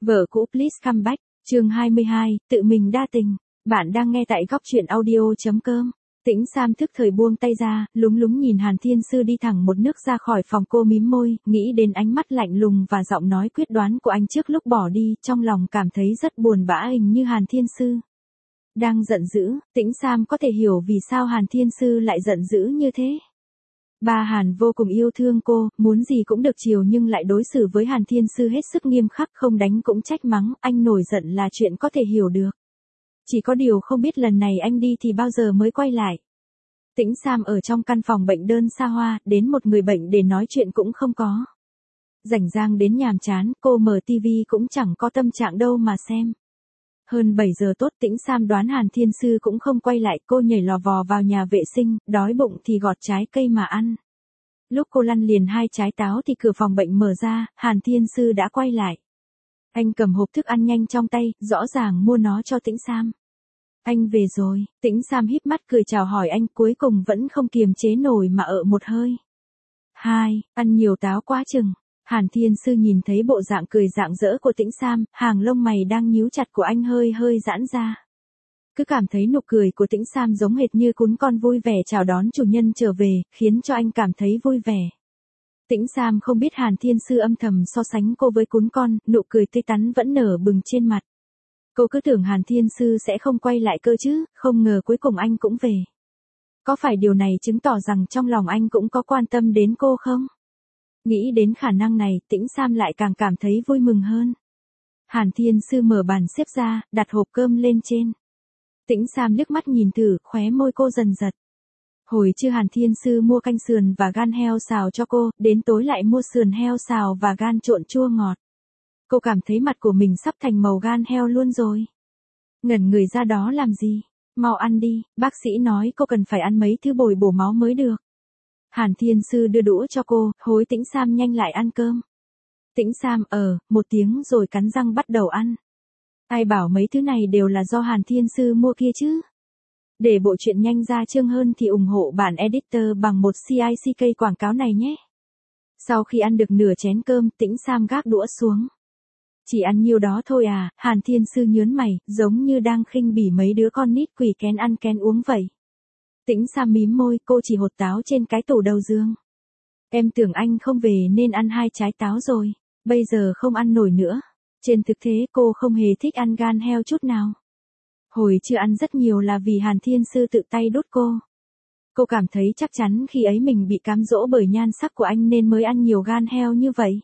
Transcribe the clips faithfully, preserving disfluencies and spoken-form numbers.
Vợ cũ please come back, chương hai mươi hai, tự mình đa tình. Bạn đang nghe tại góc truyện audio.com. Tĩnh Sam thức thời buông tay ra, lúng lúng nhìn Hàn Thiên Sư đi thẳng một nước ra khỏi phòng. Cô mím môi, nghĩ đến ánh mắt lạnh lùng và giọng nói quyết đoán của anh trước lúc bỏ đi, trong lòng cảm thấy rất buồn bã. Hình như Hàn Thiên Sư đang giận dữ. Tĩnh Sam có thể hiểu vì sao Hàn Thiên Sư lại giận dữ như thế. Ba Hàn vô cùng yêu thương cô, muốn gì cũng được chiều nhưng lại đối xử với Hàn Thiên Sư hết sức nghiêm khắc, không đánh cũng trách mắng, anh nổi giận là chuyện có thể hiểu được. Chỉ có điều không biết lần này anh đi thì bao giờ mới quay lại. Tĩnh Sam ở trong căn phòng bệnh đơn xa hoa, đến một người bệnh để nói chuyện cũng không có. Rảnh rang đến nhàm chán, cô mở tivi cũng chẳng có tâm trạng đâu mà xem. Hơn bảy giờ tốt, Tĩnh Sam đoán Hàn Thiên Sư cũng không quay lại, cô nhảy lò vò vào nhà vệ sinh, đói bụng thì gọt trái cây mà ăn. Lúc cô lăn liền hai trái táo thì cửa phòng bệnh mở ra, Hàn Thiên Sư đã quay lại. Anh cầm hộp thức ăn nhanh trong tay, rõ ràng mua nó cho Tĩnh Sam. Anh về rồi, Tĩnh Sam híp mắt cười chào hỏi anh, cuối cùng vẫn không kiềm chế nổi mà ợ một hơi. Hai, ăn nhiều táo quá chừng. Hàn Thiên Sư nhìn thấy bộ dạng cười rạng rỡ của Tĩnh Sam, hàng lông mày đang nhíu chặt của anh hơi hơi giãn ra. Cứ cảm thấy nụ cười của Tĩnh Sam giống hệt như cún con vui vẻ chào đón chủ nhân trở về, khiến cho anh cảm thấy vui vẻ. Tĩnh Sam không biết Hàn Thiên Sư âm thầm so sánh cô với cún con, nụ cười tươi tắn vẫn nở bừng trên mặt. Cô cứ tưởng Hàn Thiên Sư sẽ không quay lại cơ chứ, không ngờ cuối cùng anh cũng về. Có phải điều này chứng tỏ rằng trong lòng anh cũng có quan tâm đến cô không? Nghĩ đến khả năng này, Tĩnh Sam lại càng cảm thấy vui mừng hơn. Hàn Thiên Sư mở bàn xếp ra, đặt hộp cơm lên trên. Tĩnh Sam liếc mắt nhìn thử, khóe môi cô dần giật. Hồi trưa Hàn Thiên Sư mua canh sườn và gan heo xào cho cô, đến tối lại mua sườn heo xào và gan trộn chua ngọt. Cô cảm thấy mặt của mình sắp thành màu gan heo luôn rồi. Ngẩn người ra đó làm gì? Mau ăn đi, bác sĩ nói cô cần phải ăn mấy thứ bồi bổ máu mới được. Hàn Thiên Sư đưa đũa cho cô, hối Tĩnh Sam nhanh lại ăn cơm. Tĩnh Sam ờ, một tiếng rồi cắn răng bắt đầu ăn. Ai bảo mấy thứ này đều là do Hàn Thiên Sư mua kia chứ? Để bộ truyện nhanh ra chương hơn thì ủng hộ bản editor bằng một xê i xê ca quảng cáo này nhé. Sau khi ăn được nửa chén cơm, Tĩnh Sam gác đũa xuống. Chỉ ăn nhiêu đó thôi à? Hàn Thiên Sư nhớn mày, giống như đang khinh bỉ mấy đứa con nít quỳ kén ăn kén uống vậy. Tĩnh Sam mím môi, cô chỉ hột táo trên cái tủ đầu giường. Em tưởng anh không về nên ăn hai trái táo rồi, bây giờ không ăn nổi nữa. Trên thực tế cô không hề thích ăn gan heo chút nào. Hồi chưa ăn rất nhiều là vì Hàn Thiên Sư tự tay đút cô. Cô cảm thấy chắc chắn khi ấy mình bị cám dỗ bởi nhan sắc của anh nên mới ăn nhiều gan heo như vậy.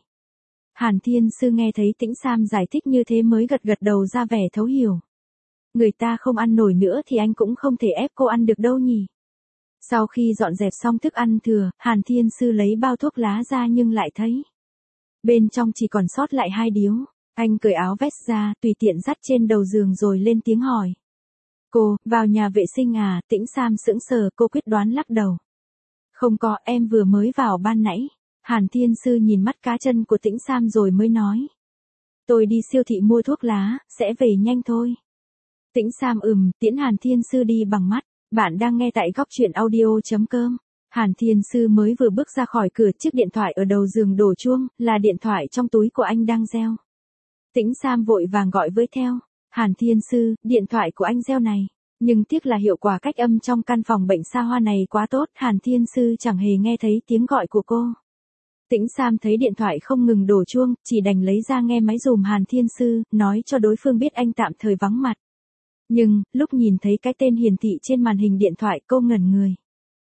Hàn Thiên Sư nghe thấy Tĩnh Sam giải thích như thế mới gật gật đầu ra vẻ thấu hiểu. Người ta không ăn nổi nữa thì anh cũng không thể ép cô ăn được đâu nhỉ. Sau khi dọn dẹp xong thức ăn thừa, Hàn Thiên Sư lấy bao thuốc lá ra nhưng lại thấy bên trong chỉ còn sót lại hai điếu. Anh cởi áo vest ra, tùy tiện dắt trên đầu giường rồi lên tiếng hỏi. Cô, vào nhà vệ sinh à? Tĩnh Sam sững sờ, cô quyết đoán lắc đầu. Không có, em vừa mới vào ban nãy. Hàn Thiên Sư nhìn mắt cá chân của Tĩnh Sam rồi mới nói. Tôi đi siêu thị mua thuốc lá, sẽ về nhanh thôi. Tĩnh Sam ừm, tiễn Hàn Thiên Sư đi bằng mắt. Bạn đang nghe tại góc truyện audio.com. Hàn Thiên Sư mới vừa bước ra khỏi cửa, chiếc điện thoại ở đầu giường đổ chuông, là điện thoại trong túi của anh đang reo. Tĩnh Sam vội vàng gọi với theo. Hàn Thiên Sư, điện thoại của anh reo này. Nhưng tiếc là hiệu quả cách âm trong căn phòng bệnh xa hoa này quá tốt, Hàn Thiên Sư chẳng hề nghe thấy tiếng gọi của cô. Tĩnh Sam thấy điện thoại không ngừng đổ chuông, chỉ đành lấy ra nghe máy dùm Hàn Thiên Sư, nói cho đối phương biết anh tạm thời vắng mặt. Nhưng, lúc nhìn thấy cái tên hiển thị trên màn hình điện thoại cô ngẩn người.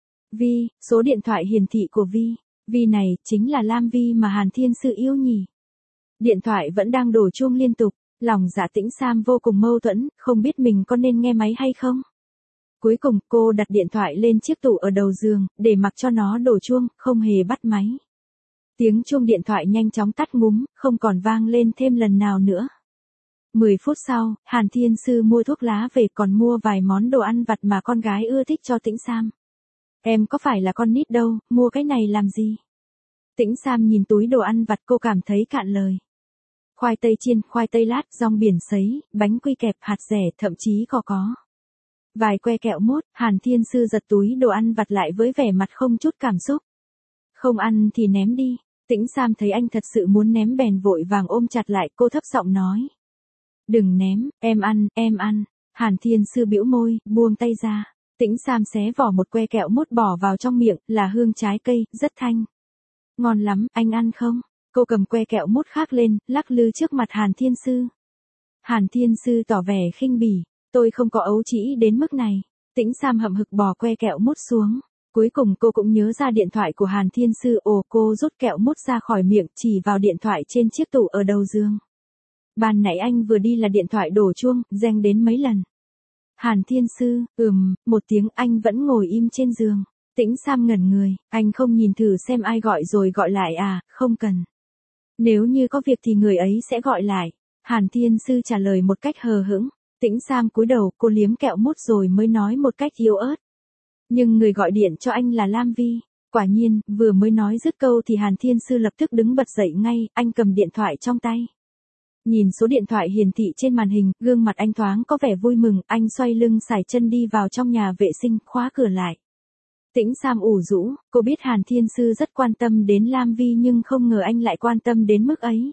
Vi, số điện thoại hiển thị của Vi. Vi này, chính là Lam Vi mà Hàn Thiên Sư yêu nhỉ. Điện thoại vẫn đang đổ chuông liên tục, lòng dạ Tĩnh Sam vô cùng mâu thuẫn, không biết mình có nên nghe máy hay không. Cuối cùng, cô đặt điện thoại lên chiếc tủ ở đầu giường, để mặc cho nó đổ chuông, không hề bắt máy. Tiếng chuông điện thoại nhanh chóng tắt ngúm, không còn vang lên thêm lần nào nữa. Mười phút sau, Hàn Thiên Sư mua thuốc lá về còn mua vài món đồ ăn vặt mà con gái ưa thích cho Tĩnh Sam. Em có phải là con nít đâu, mua cái này làm gì? Tĩnh Sam nhìn túi đồ ăn vặt cô cảm thấy cạn lời. Khoai tây chiên, khoai tây lát, rong biển sấy, bánh quy kẹp, hạt dẻ, thậm chí có có vài que kẹo mốt. Hàn Thiên Sư giật túi đồ ăn vặt lại với vẻ mặt không chút cảm xúc. Không ăn thì ném đi. Tĩnh Sam thấy anh thật sự muốn ném bèn vội vàng ôm chặt lại, cô thấp giọng nói. Đừng ném, em ăn, em ăn. Hàn Thiên Sư bĩu môi, buông tay ra. Tĩnh Sam xé vỏ một que kẹo mút bỏ vào trong miệng, là hương trái cây, rất thanh. Ngon lắm, anh ăn không? Cô cầm que kẹo mút khác lên, lắc lư trước mặt Hàn Thiên Sư. Hàn Thiên Sư tỏ vẻ khinh bỉ, tôi không có ấu trĩ đến mức này. Tĩnh Sam hậm hực bỏ que kẹo mút xuống. Cuối cùng cô cũng nhớ ra điện thoại của Hàn Thiên Sư, ồ, cô rút kẹo mút ra khỏi miệng, chỉ vào điện thoại trên chiếc tủ ở đầu giường. Ban nãy anh vừa đi là điện thoại đổ chuông, reng đến mấy lần. Hàn Thiên Sư, ừm, một tiếng, anh vẫn ngồi im trên giường. Tĩnh Sam ngẩn người, anh không nhìn thử xem ai gọi rồi gọi lại à, không cần. Nếu như có việc thì người ấy sẽ gọi lại. Hàn Thiên Sư trả lời một cách hờ hững. Tĩnh Sam cúi đầu, cô liếm kẹo mút rồi mới nói một cách yếu ớt. Nhưng người gọi điện cho anh là Lam Vi. Quả nhiên, vừa mới nói dứt câu thì Hàn Thiên Sư lập tức đứng bật dậy ngay, anh cầm điện thoại trong tay. Nhìn số điện thoại hiển thị trên màn hình, gương mặt anh thoáng có vẻ vui mừng, anh xoay lưng sải chân đi vào trong nhà vệ sinh, khóa cửa lại. Tĩnh Sam ủ rũ, cô biết Hàn Thiên Sư rất quan tâm đến Lam Vi nhưng không ngờ anh lại quan tâm đến mức ấy.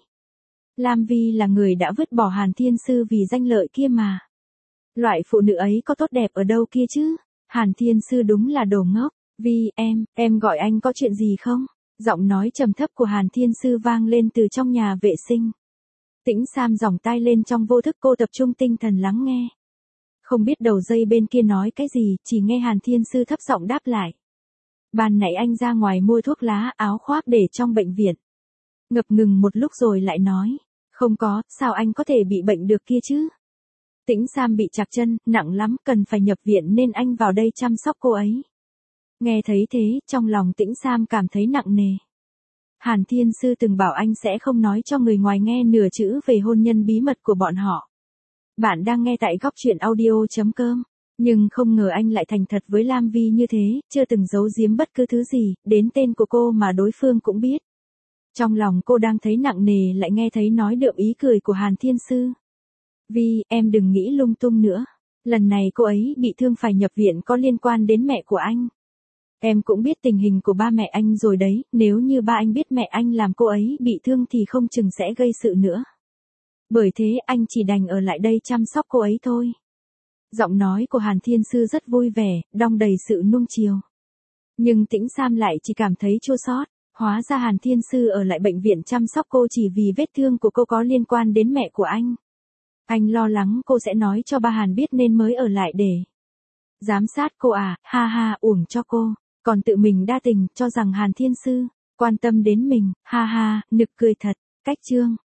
Lam Vi là người đã vứt bỏ Hàn Thiên Sư vì danh lợi kia mà. Loại phụ nữ ấy có tốt đẹp ở đâu kia chứ? Hàn Thiên Sư đúng là đồ ngốc. Vi, em, em gọi anh có chuyện gì không? Giọng nói trầm thấp của Hàn Thiên Sư vang lên từ trong nhà vệ sinh. Tĩnh Sam giỏng tai lên trong vô thức, cô tập trung tinh thần lắng nghe. Không biết đầu dây bên kia nói cái gì, chỉ nghe Hàn Thiên Sư thấp giọng đáp lại. Ban nãy anh ra ngoài mua thuốc lá, áo khoác để trong bệnh viện. Ngập ngừng một lúc rồi lại nói. Không có, sao anh có thể bị bệnh được kia chứ? Tĩnh Sam bị trạc chân, nặng lắm, cần phải nhập viện nên anh vào đây chăm sóc cô ấy. Nghe thấy thế, trong lòng Tĩnh Sam cảm thấy nặng nề. Hàn Thiên Sư từng bảo anh sẽ không nói cho người ngoài nghe nửa chữ về hôn nhân bí mật của bọn họ. Bạn đang nghe tại góc truyện audio chấm com. Nhưng không ngờ anh lại thành thật với Lam Vi như thế, chưa từng giấu giếm bất cứ thứ gì, đến tên của cô mà đối phương cũng biết. Trong lòng cô đang thấy nặng nề lại nghe thấy nói đượm ý cười của Hàn Thiên Sư. Vi, em đừng nghĩ lung tung nữa. Lần này cô ấy bị thương phải nhập viện có liên quan đến mẹ của anh. Em cũng biết tình hình của ba mẹ anh rồi đấy, nếu như ba anh biết mẹ anh làm cô ấy bị thương thì không chừng sẽ gây sự nữa. Bởi thế anh chỉ đành ở lại đây chăm sóc cô ấy thôi. Giọng nói của Hàn Thiên Sư rất vui vẻ, đong đầy sự nuông chiều. Nhưng Tĩnh Sam lại chỉ cảm thấy chua xót. Hóa ra Hàn Thiên Sư ở lại bệnh viện chăm sóc cô chỉ vì vết thương của cô có liên quan đến mẹ của anh. Anh lo lắng cô sẽ nói cho ba Hàn biết nên mới ở lại để giám sát cô à, ha ha, uổng cho cô. Còn tự mình đa tình, cho rằng Hàn Thiên Sư quan tâm đến mình, ha ha, nực cười thật. Cách chương